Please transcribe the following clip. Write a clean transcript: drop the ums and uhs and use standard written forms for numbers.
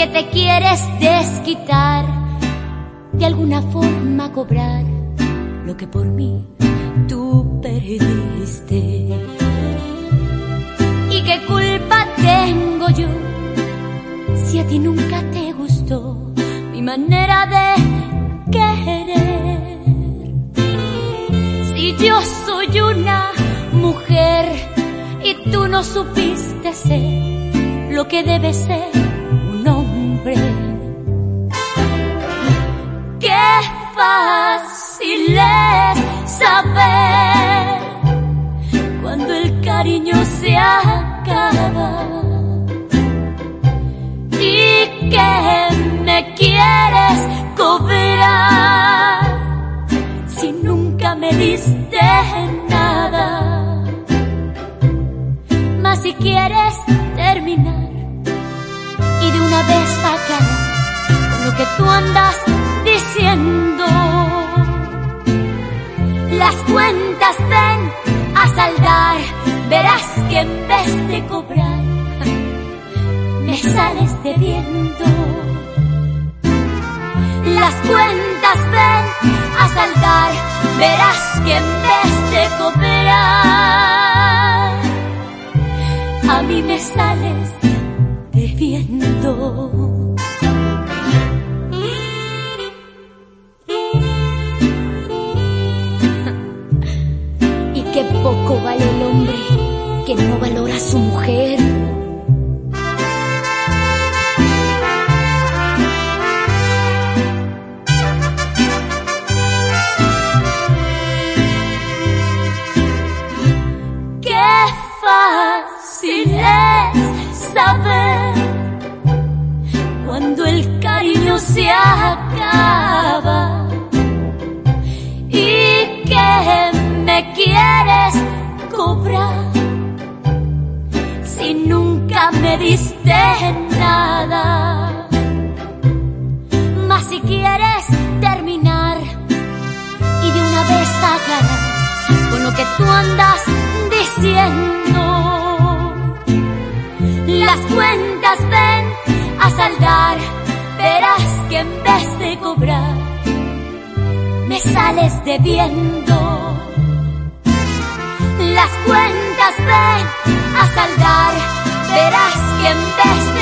que te quieres desquitar, de alguna forma cobrar lo que por mí tú perdiste. ¿Y qué culpa tengo yo si a ti nunca te gustó mi manera de querer? Si yo soy una mujer y tú no supiste ser lo que debe ser un hombre, qué fácil es saber cuando el cariño se acaba y que me quieres cobrar si nunca me diste nada. Mas si quieres terminar y de una vez acabar con lo que tú andas diciendo, las cuentas ven a saldar, verás que en vez de cobrar me sales debiendo. Las cuentas ven a saldar, verás que en vez de cobrar a mí me sales debiendo. Y qué poco vale el hombre que no valora a su mujer. Fácil es saber cuando el cariño se acaba y que me quieres cobrar si nunca me diste nada. Mas si quieres terminar y de una vez acabar con lo que tú andas diciendo, las cuentas ven a saldar, verás que en vez de cobrar me sales debiendo. Las cuentas ven a saldar, verás que en vez